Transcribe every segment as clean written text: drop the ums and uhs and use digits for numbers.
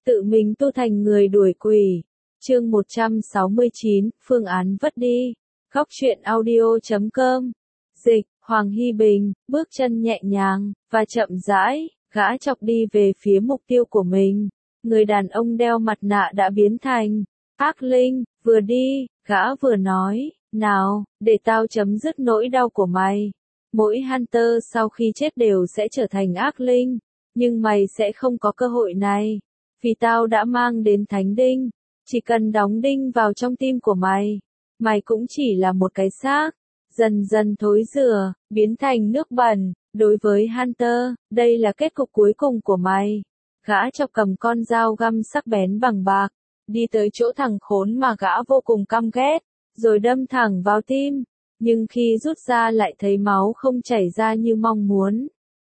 tự mình tu thành người đuổi quỷ. Chương 169, phương án vất đi. Góc truyện audio.com. Dịch, Hoàng Hy Bình, bước chân nhẹ nhàng, và chậm rãi, gã chọc đi về phía mục tiêu của mình. Người đàn ông đeo mặt nạ đã biến thành ác linh, vừa đi, gã vừa nói, nào, để tao chấm dứt nỗi đau của mày. Mỗi Hunter sau khi chết đều sẽ trở thành ác linh, nhưng mày sẽ không có cơ hội này, vì tao đã mang đến thánh đinh. Chỉ cần đóng đinh vào trong tim của mày, mày cũng chỉ là một cái xác, dần dần thối rữa, biến thành nước bẩn. Đối với Hunter, đây là kết cục cuối cùng của mày. Gã chọc cầm con dao găm sắc bén bằng bạc, đi tới chỗ thằng khốn mà gã vô cùng căm ghét, rồi đâm thẳng vào tim, nhưng khi rút ra lại thấy máu không chảy ra như mong muốn.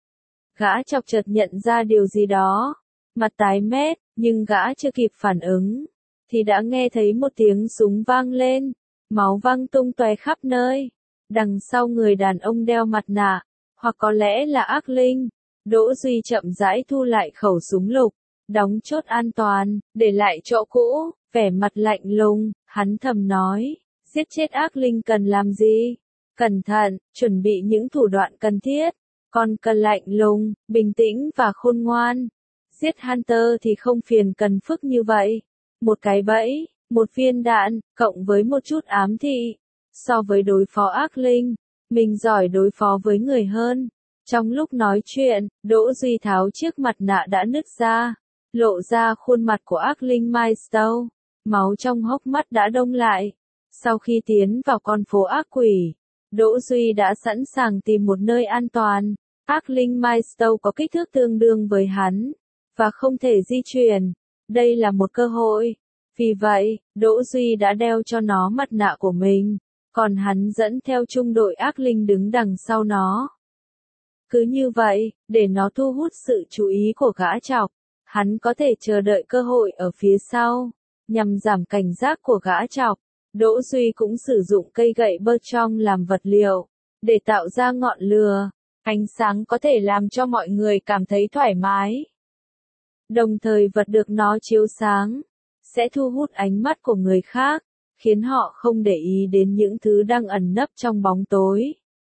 Gã chọc chợt nhận ra điều gì đó, mặt tái mét, nhưng gã chưa kịp phản ứng, thì đã nghe thấy một tiếng súng vang lên, máu văng tung tóe khắp nơi. Đằng sau người đàn ông đeo mặt nạ, hoặc có lẽ là ác linh, Đỗ Duy chậm rãi thu lại khẩu súng lục, đóng chốt an toàn, để lại chỗ cũ, vẻ mặt lạnh lùng, hắn thầm nói, giết chết ác linh cần làm gì? Cẩn thận, chuẩn bị những thủ đoạn cần thiết, còn cần lạnh lùng, bình tĩnh và khôn ngoan. Giết Hunter thì không phiền cần phức như vậy. Một cái bẫy, một viên đạn, cộng với một chút ám thị. So với đối phó ác linh, mình giỏi đối phó với người hơn. Trong lúc nói chuyện, Đỗ Duy tháo chiếc mặt nạ đã nứt ra, lộ ra khuôn mặt của ác linh Milestone. Máu trong hốc mắt đã đông lại. Sau khi tiến vào con phố ác quỷ, Đỗ Duy đã sẵn sàng tìm một nơi an toàn. Ác linh Milestone có kích thước tương đương với hắn, và không thể di chuyển. Đây là một cơ hội. Vì vậy, Đỗ Duy đã đeo cho nó mặt nạ của mình, còn hắn dẫn theo trung đội ác linh đứng đằng sau nó. Cứ như vậy, để nó thu hút sự chú ý của gã chọc, hắn có thể chờ đợi cơ hội ở phía sau, nhằm giảm cảnh giác của gã chọc. Đỗ Duy cũng sử dụng cây gậy bơ trong làm vật liệu, để tạo ra ngọn lửa. Ánh sáng có thể làm cho mọi người cảm thấy thoải mái. Đồng thời vật được nó chiếu sáng, sẽ thu hút ánh mắt của người khác, khiến họ không để ý đến những thứ đang ẩn nấp trong bóng tối.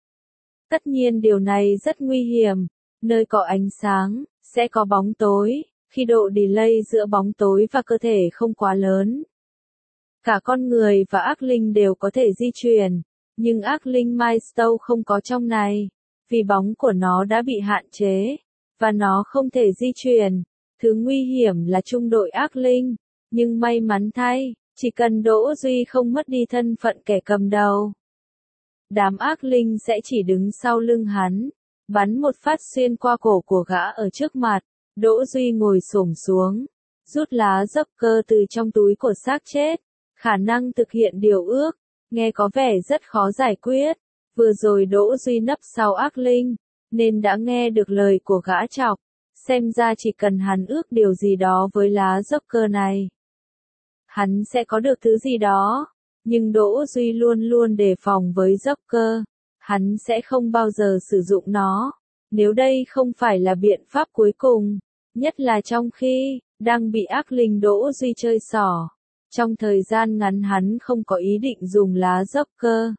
Tất nhiên điều này rất nguy hiểm, nơi có ánh sáng, sẽ có bóng tối, khi độ delay giữa bóng tối và cơ thể không quá lớn. Cả con người và ác linh đều có thể di chuyển, nhưng ác linh Milestone không có trong này, vì bóng của nó đã bị hạn chế, và nó không thể di chuyển. Thứ nguy hiểm là trung đội ác linh, nhưng may mắn thay, chỉ cần Đỗ Duy không mất đi thân phận kẻ cầm đầu, đám ác linh sẽ chỉ đứng sau lưng hắn, bắn một phát xuyên qua cổ của gã ở trước mặt. Đỗ Duy ngồi xổm xuống, rút lá dốc cơ từ trong túi của xác chết. Khả năng thực hiện điều ước, nghe có vẻ rất khó giải quyết. Vừa rồi Đỗ Duy nấp sau ác linh, nên đã nghe được lời của gã chọc. Xem ra chỉ cần hắn ước điều gì đó với lá dốc cơ này, hắn sẽ có được thứ gì đó. Nhưng Đỗ Duy luôn luôn đề phòng với dốc cơ. Hắn sẽ không bao giờ sử dụng nó, nếu đây không phải là biện pháp cuối cùng. Nhất là trong khi đang bị ác linh Đỗ Duy chơi xỏ. Trong thời gian ngắn hắn không có ý định dùng lá dốc cơ.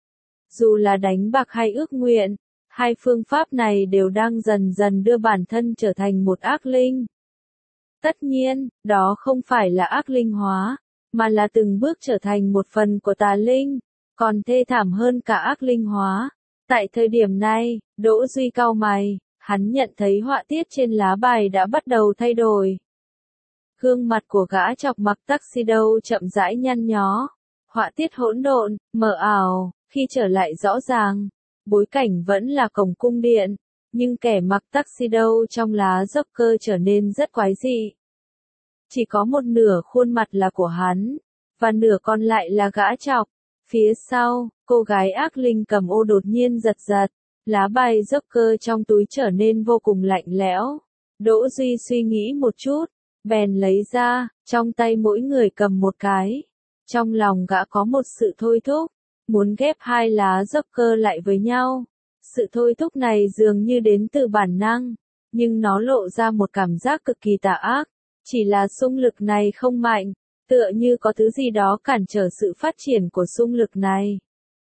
Dù là đánh bạc hay ước nguyện, hai phương pháp này đều đang dần dần đưa bản thân trở thành một ác linh. Tất nhiên, đó không phải là ác linh hóa, mà là từng bước trở thành một phần của tà linh, còn thê thảm hơn cả ác linh hóa. Tại thời điểm này, Đỗ Duy cau mày, hắn nhận thấy họa tiết trên lá bài đã bắt đầu thay đổi. Gương mặt của gã chọc mặc tuxedo chậm rãi nhăn nhó. Họa tiết hỗn độn, mờ ảo, khi trở lại rõ ràng. Bối cảnh vẫn là cổng cung điện, nhưng kẻ mặc tuxedo trong lá dốc cơ trở nên rất quái dị. Chỉ có một nửa khuôn mặt là của hắn, và nửa còn lại là gã chọc. Phía sau, cô gái ác linh cầm ô đột nhiên giật giật, lá bài dốc cơ trong túi trở nên vô cùng lạnh lẽo. Đỗ Duy suy nghĩ một chút, bèn lấy ra, trong tay mỗi người cầm một cái. Trong lòng gã có một sự thôi thúc, muốn ghép hai lá dốc cơ lại với nhau. Sự thôi thúc này dường như đến từ bản năng, nhưng nó lộ ra một cảm giác cực kỳ tà ác. Chỉ là xung lực này không mạnh, tựa như có thứ gì đó cản trở sự phát triển của xung lực này.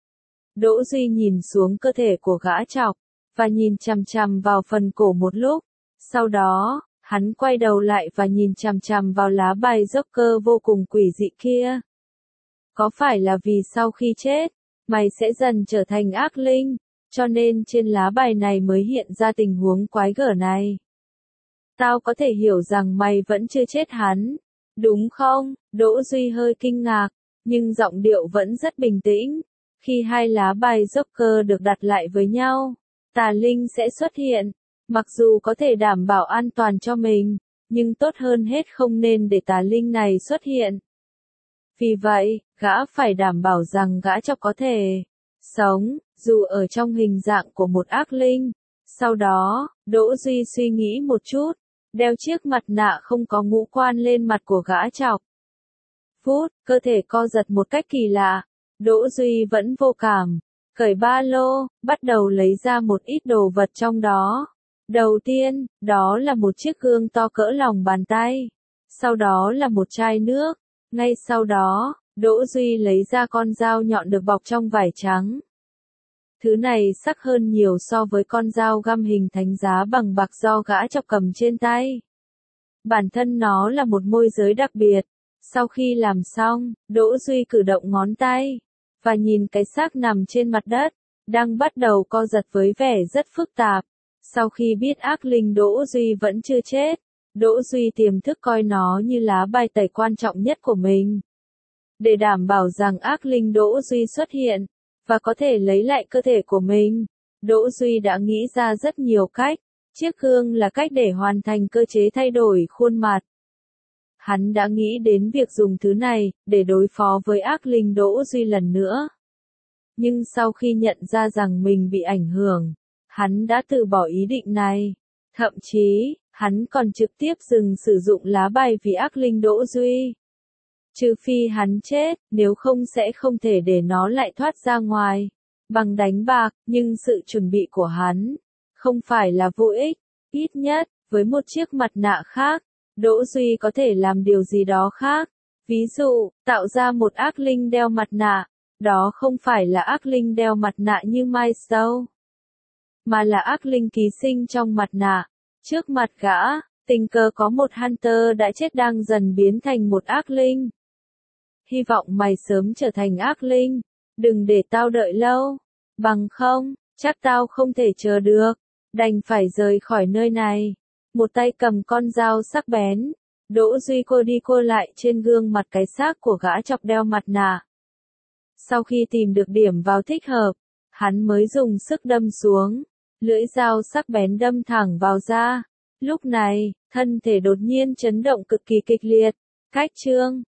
Đỗ Duy nhìn xuống cơ thể của gã chọc, và nhìn chằm chằm vào phần cổ một lúc. Sau đó, hắn quay đầu lại và nhìn chằm chằm vào lá bài Joker vô cùng quỷ dị kia. Có phải là vì sau khi chết, mày sẽ dần trở thành ác linh, cho nên trên lá bài này mới hiện ra tình huống quái gở này? Tao có thể hiểu rằng mày vẫn chưa chết hắn, đúng không? Đỗ Duy hơi kinh ngạc, nhưng giọng điệu vẫn rất bình tĩnh. Khi hai lá bài Joker được đặt lại với nhau, tà linh sẽ xuất hiện. Mặc dù có thể đảm bảo an toàn cho mình, nhưng tốt hơn hết không nên để tà linh này xuất hiện. Vì vậy, gã phải đảm bảo rằng gã chọc có thể sống, dù ở trong hình dạng của một ác linh. Sau đó, Đỗ Duy suy nghĩ một chút, đeo chiếc mặt nạ không có ngũ quan lên mặt của gã chọc. Phút, cơ thể co giật một cách kỳ lạ. Đỗ Duy vẫn vô cảm, cởi ba lô, bắt đầu lấy ra một ít đồ vật trong đó. Đầu tiên, đó là một chiếc gương to cỡ lòng bàn tay. Sau đó là một chai nước. Ngay sau đó, Đỗ Duy lấy ra con dao nhọn được bọc trong vải trắng. Thứ này sắc hơn nhiều so với con dao găm hình thánh giá bằng bạc do gã chọc cầm trên tay. Bản thân nó là một môi giới đặc biệt. Sau khi làm xong, Đỗ Duy cử động ngón tay, và nhìn cái xác nằm trên mặt đất, đang bắt đầu co giật với vẻ rất phức tạp. Sau khi biết ác linh Đỗ Duy vẫn chưa chết, Đỗ Duy tiềm thức coi nó như lá bài tẩy quan trọng nhất của mình. Để đảm bảo rằng ác linh Đỗ Duy xuất hiện, và có thể lấy lại cơ thể của mình, Đỗ Duy đã nghĩ ra rất nhiều cách. Chiếc gương là cách để hoàn thành cơ chế thay đổi khuôn mặt. Hắn đã nghĩ đến việc dùng thứ này, để đối phó với ác linh Đỗ Duy lần nữa. Nhưng sau khi nhận ra rằng mình bị ảnh hưởng, hắn đã từ bỏ ý định này. Thậm chí, hắn còn trực tiếp dừng sử dụng lá bài vì ác linh Đỗ Duy. Trừ phi hắn chết, nếu không sẽ không thể để nó lại thoát ra ngoài. Bằng đánh bạc, nhưng sự chuẩn bị của hắn không phải là vô ích. Ít nhất, với một chiếc mặt nạ khác, Đỗ Duy có thể làm điều gì đó khác. Ví dụ, tạo ra một ác linh đeo mặt nạ. Đó không phải là ác linh đeo mặt nạ như Milestone, mà là ác linh ký sinh trong mặt nạ. Trước mặt gã, tình cờ có một Hunter đã chết đang dần biến thành một ác linh. Hy vọng mày sớm trở thành ác linh. Đừng để tao đợi lâu. Bằng không, chắc tao không thể chờ được. Đành phải rời khỏi nơi này. Một tay cầm con dao sắc bén. Đỗ Duy cô đi cô lại trên gương mặt cái xác của gã chọc đeo mặt nạ. Sau khi tìm được điểm vào thích hợp, hắn mới dùng sức đâm xuống. Lưỡi dao sắc bén đâm thẳng vào da. Lúc này, thân thể đột nhiên chấn động cực kỳ kịch liệt. Cách chương